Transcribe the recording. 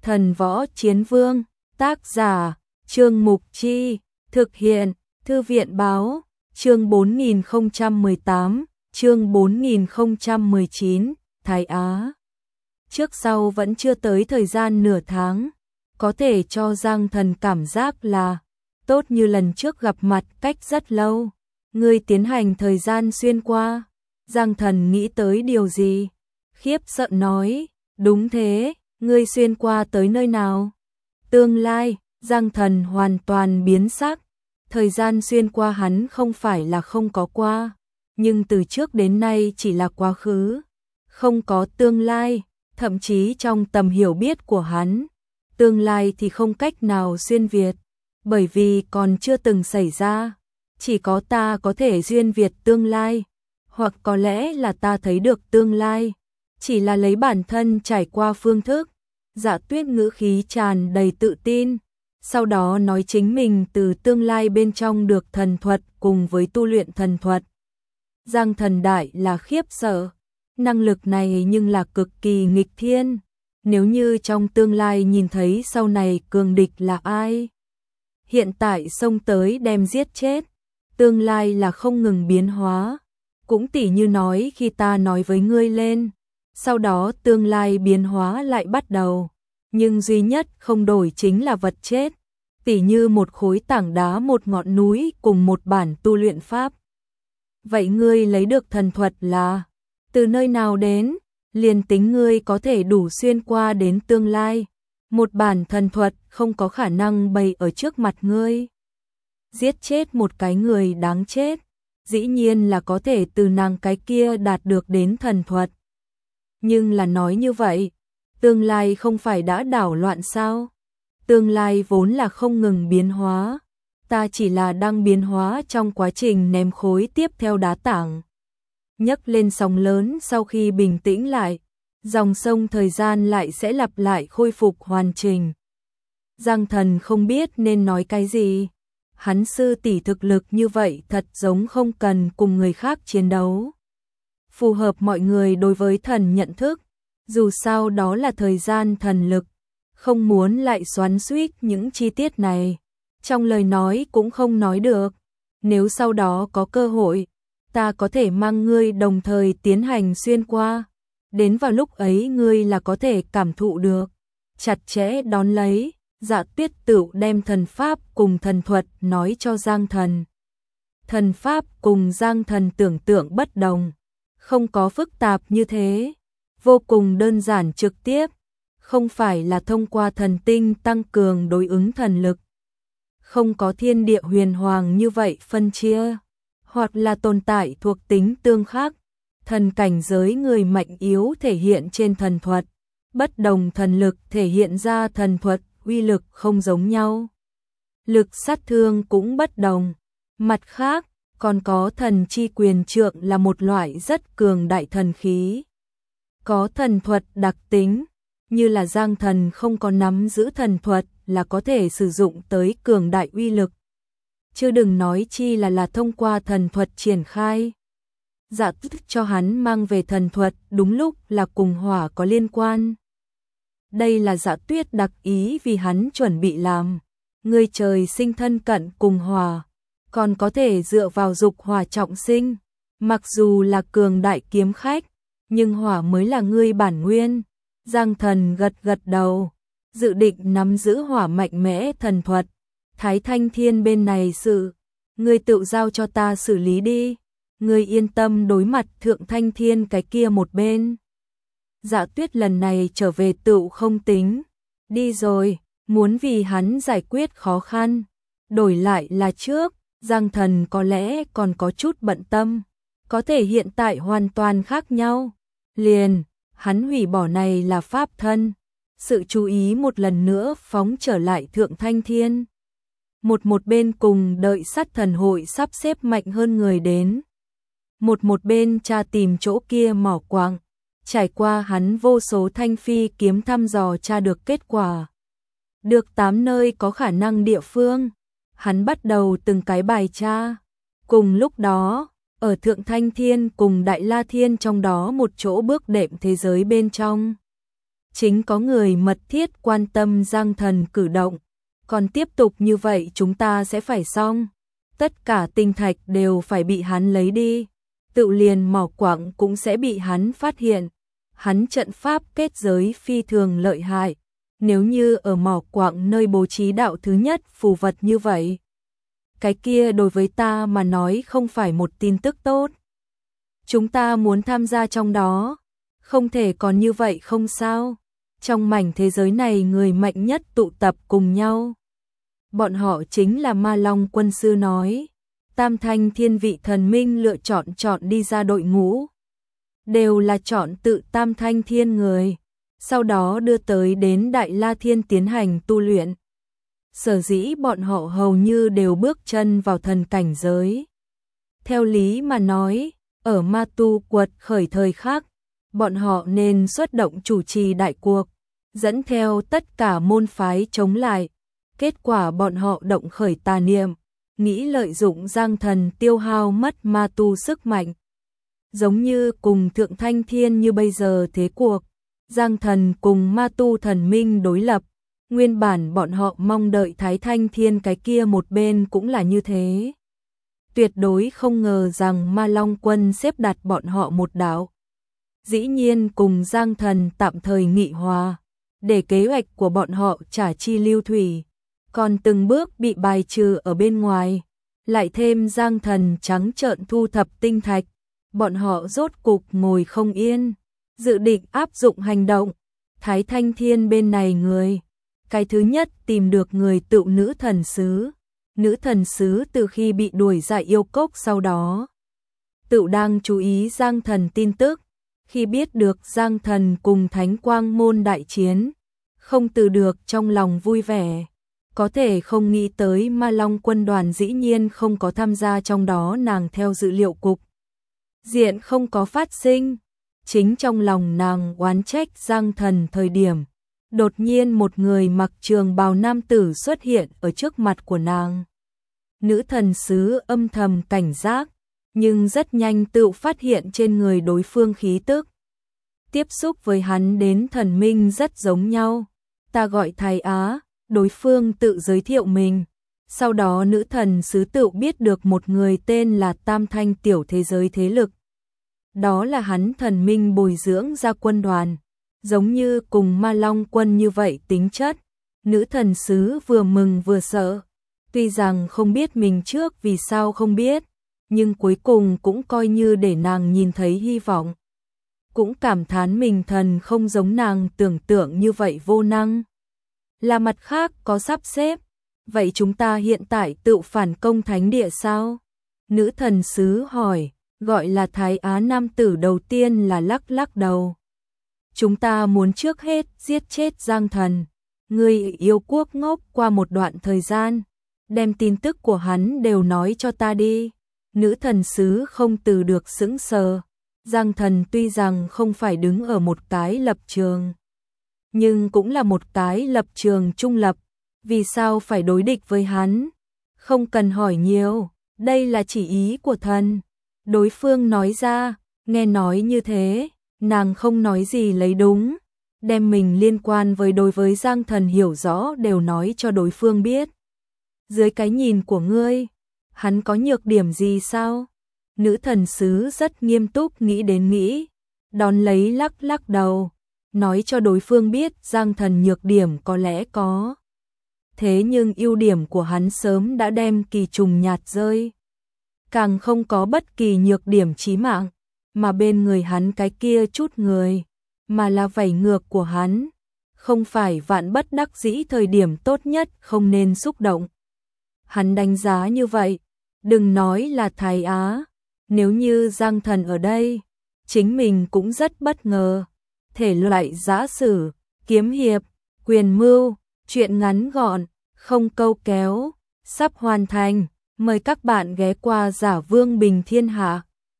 Thần Võ Chiến Vương, tác giả, Trương Mục Chi, thực hiện, Thư viện Báo, chương 4018, chương 4019, Thái Á. Trước sau vẫn chưa tới thời gian nửa tháng, có thể cho Giang Thần cảm giác là tốt như lần trước gặp mặt cách rất lâu. Ngươi tiến hành thời gian xuyên qua. Giang Thần nghĩ tới điều gì? Khiếp sợ nói, đúng thế, ngươi xuyên qua tới nơi nào? Tương lai. Giang Thần hoàn toàn biến sắc. Thời gian xuyên qua hắn không phải là không có qua, nhưng từ trước đến nay chỉ là quá khứ, không có tương lai, thậm chí trong tầm hiểu biết của hắn, tương lai thì không cách nào xuyên việt, bởi vì còn chưa từng xảy ra, chỉ có ta có thể xuyên việt tương lai, hoặc có lẽ là ta thấy được tương lai, chỉ là lấy bản thân trải qua phương thức. Dạ Tuyết ngữ khí tràn đầy tự tin, sau đó nói chính mình từ tương lai bên trong được thần thuật cùng với tu luyện thần thuật. Giang Thần đại là khiếp sợ, năng lực này nhưng là cực kỳ nghịch thiên, nếu như trong tương lai nhìn thấy sau này cường địch là ai, hiện tại xông tới đem giết chết, tương lai là không ngừng biến hóa, cũng tỉ như nói khi ta nói với ngươi lên, sau đó tương lai biến hóa lại bắt đầu, nhưng duy nhất không đổi chính là vật chết, tỉ như một khối tảng đá, một ngọn núi cùng một bản tu luyện pháp. Vậy ngươi lấy được thần thuật là từ nơi nào đến? Liền tính ngươi có thể đủ xuyên qua đến tương lai, một bản thần thuật không có khả năng bày ở trước mặt ngươi. Giết chết một cái người đáng chết, dĩ nhiên là có thể từ nàng cái kia đạt được đến thần thuật. Nhưng là nói như vậy, tương lai không phải đã đảo loạn sao? Tương lai vốn là không ngừng biến hóa, ta chỉ là đang biến hóa trong quá trình ném khối tiếp theo đá tảng. Nhấc lên sóng lớn sau khi bình tĩnh lại, dòng sông thời gian lại sẽ lặp lại khôi phục hoàn chỉnh. Giang Thần không biết nên nói cái gì. Hắn sư tỷ thực lực như vậy thật giống không cần cùng người khác chiến đấu. Phù hợp mọi người đối với thần nhận thức, dù sao đó là thời gian thần lực, không muốn lại xoắn xuýt những chi tiết này. Trong lời nói cũng không nói được, nếu sau đó có cơ hội, ta có thể mang ngươi đồng thời tiến hành xuyên qua, đến vào lúc ấy ngươi là có thể cảm thụ được. Chặt chẽ đón lấy, Dạ Tuyết Tựu đem thần pháp cùng thần thuật nói cho Giang Thần. Thần pháp cùng Giang Thần tưởng tượng bất đồng, không có phức tạp như thế, vô cùng đơn giản trực tiếp, không phải là thông qua thần tinh tăng cường đối ứng thần lực, không có thiên địa huyền hoàng như vậy phân chia, hoặc là tồn tại thuộc tính tương khắc, thần cảnh giới người mạnh yếu thể hiện trên thần thuật, bất đồng thần lực thể hiện ra thần thuật uy lực không giống nhau, lực sát thương cũng bất đồng. Mặt khác, còn có thần chi quyền trượng là một loại rất cường đại thần khí, có thần thuật đặc tính, như là Giang Thần không có nắm giữ thần thuật là có thể sử dụng tới cường đại uy lực. Chứ đừng nói chi là thông qua thần thuật triển khai. Dạ Tuyết cho hắn mang về thần thuật đúng lúc là cùng hỏa có liên quan. Đây là Dạ Tuyết đặc ý vì hắn chuẩn bị làm. Người trời sinh thân cận cùng hỏa, còn có thể dựa vào dục hỏa trọng sinh. Mặc dù là cường đại kiếm khách, nhưng hỏa mới là ngươi bản nguyên. Giang Thần gật gật đầu, dự định nắm giữ hỏa mạnh mẽ thần thuật. Thái Thanh Thiên bên này sự, ngươi tự giao cho ta xử lý đi. Ngươi yên tâm đối mặt Thượng Thanh Thiên cái kia một bên. Dạ Tuyết lần này trở về tựu không tính. Đi rồi, muốn vì hắn giải quyết khó khăn. Đổi lại là trước, Giang Thần có lẽ còn có chút bận tâm. Có thể hiện tại hoàn toàn khác nhau. Liền, hắn hủy bỏ này là pháp thân. Sự chú ý một lần nữa phóng trở lại Thượng Thanh Thiên. Một bên cùng đợi sát thần hội sắp xếp mạnh hơn người đến. Một bên tra tìm chỗ kia mỏ quặng. Trải qua hắn vô số thanh phi kiếm thăm dò tra được kết quả. Được 8 nơi có khả năng địa phương. Hắn bắt đầu từng cái bài tra. Cùng lúc đó, ở Thượng Thanh Thiên cùng Đại La Thiên trong đó một chỗ bước đệm thế giới bên trong. chính có người mật thiết quan tâm Giang Thần cử động. Còn tiếp tục như vậy chúng ta sẽ phải xong. Tất cả tinh thạch đều phải bị hắn lấy đi. Tự liền mỏ quặng cũng sẽ bị hắn phát hiện. Hắn trận pháp kết giới phi thường lợi hại. Nếu như ở mỏ quặng nơi bố trí đạo thứ nhất phù vật như vậy, cái kia đối với ta mà nói không phải một tin tức tốt. Chúng ta muốn tham gia trong đó, không thể còn như vậy không sao. Trong mảnh thế giới này người mạnh nhất tụ tập cùng nhau. Bọn họ chính là Ma Long quân sư nói. Tam thanh thiên vị thần minh lựa chọn đi ra đội ngũ. Đều là chọn tự tam thanh thiên người. Sau đó đưa tới đến Đại La Thiên tiến hành tu luyện. Sở dĩ bọn họ hầu như đều bước chân vào thần cảnh giới. Theo lý mà nói, ở ma tu quật khởi thời khác, bọn họ nên xuất động chủ trì đại cuộc, dẫn theo tất cả môn phái chống lại. Kết quả bọn họ động khởi tà niệm, nghĩ lợi dụng Giang Thần tiêu hao mất ma tu sức mạnh. Giống như cùng Thượng Thanh Thiên như bây giờ thế cuộc, Giang Thần cùng ma tu thần minh đối lập. Nguyên bản bọn họ mong đợi Thái Thanh Thiên cái kia một bên cũng là như thế. Tuyệt đối không ngờ rằng Ma Long quân xếp đặt bọn họ một đạo. Dĩ nhiên cùng Giang Thần tạm thời nghị hòa, để kế hoạch của bọn họ trả chi lưu thủy, còn từng bước bị bài trừ ở bên ngoài. Lại thêm Giang Thần trắng trợn thu thập tinh thạch, bọn họ rốt cục ngồi không yên, dự định áp dụng hành động. Thái Thanh Thiên bên này người, cái thứ nhất tìm được người tựu nữ thần sứ. Nữ thần sứ từ khi bị đuổi ra yêu cốc sau đó, tựu đang chú ý Giang Thần tin tức. Khi biết được Giang Thần cùng Thánh Quang môn đại chiến, không từ được trong lòng vui vẻ. Có thể không nghĩ tới Ma Long quân đoàn dĩ nhiên không có tham gia trong đó, nàng theo dữ liệu cục diện không có phát sinh. Chính trong lòng nàng oán trách Giang Thần thời điểm, đột nhiên một người mặc trường bào nam tử xuất hiện ở trước mặt của nàng. Nữ thần sứ âm thầm cảnh giác, nhưng rất nhanh tự phát hiện trên người đối phương khí tức. Tiếp xúc với hắn đến thần minh rất giống nhau. Ta gọi Thái Á, đối phương tự giới thiệu mình. Sau đó nữ thần sứ tự biết được một người tên là Tam Thanh tiểu thế giới thế lực. Đó là hắn thần minh bồi dưỡng ra quân đoàn, giống như cùng Ma Long quân như vậy tính chất. Nữ thần sứ vừa mừng vừa sợ, tuy rằng không biết mình trước vì sao không biết, nhưng cuối cùng cũng coi như để nàng nhìn thấy hy vọng. Cũng cảm thán mình thần không giống nàng tưởng tượng như vậy vô năng. Là mặt khác có sắp xếp, vậy chúng ta hiện tại tự phản công thánh địa sao? Nữ thần sứ hỏi, gọi là Thái Á nam tử đầu tiên là lắc lắc đầu. Chúng ta muốn trước hết giết chết Giang Thần. Người yêu quốc ngốc qua một đoạn thời gian, đem tin tức của hắn đều nói cho ta đi. Nữ thần sứ không từ được sững sờ. Giang Thần tuy rằng không phải đứng ở một cái lập trường, nhưng cũng là một cái lập trường trung lập. Vì sao phải đối địch với hắn? Không cần hỏi nhiều, đây là chỉ ý của thần. Đối phương nói ra, nghe nói như thế, nàng không nói gì lấy đúng, đem mình liên quan với đối với Giang Thần hiểu rõ đều nói cho đối phương biết. Dưới cái nhìn của ngươi, hắn có nhược điểm gì sao? Nữ thần sứ rất nghiêm túc nghĩ đến nghĩ, đón lấy lắc lắc đầu, nói cho đối phương biết Giang Thần nhược điểm có lẽ có. Thế nhưng ưu điểm của hắn sớm đã đem kỳ trùng nhạt rơi. Càng không có bất kỳ nhược điểm chí mạng, mà bên người hắn cái kia chút người, mà là vảy ngược của hắn. Không phải vạn bất đắc dĩ thời điểm tốt nhất không nên xúc động. Hắn đánh giá như vậy, đừng nói là Thái Á, nếu như Giang Thần ở đây, chính mình cũng rất bất ngờ. Thể loại giã sử, kiếm hiệp, quyền mưu, truyện ngắn gọn, không câu kéo, sắp hoàn thành. Mời các bạn ghé qua Giả Vương Bình Thiên Hạ.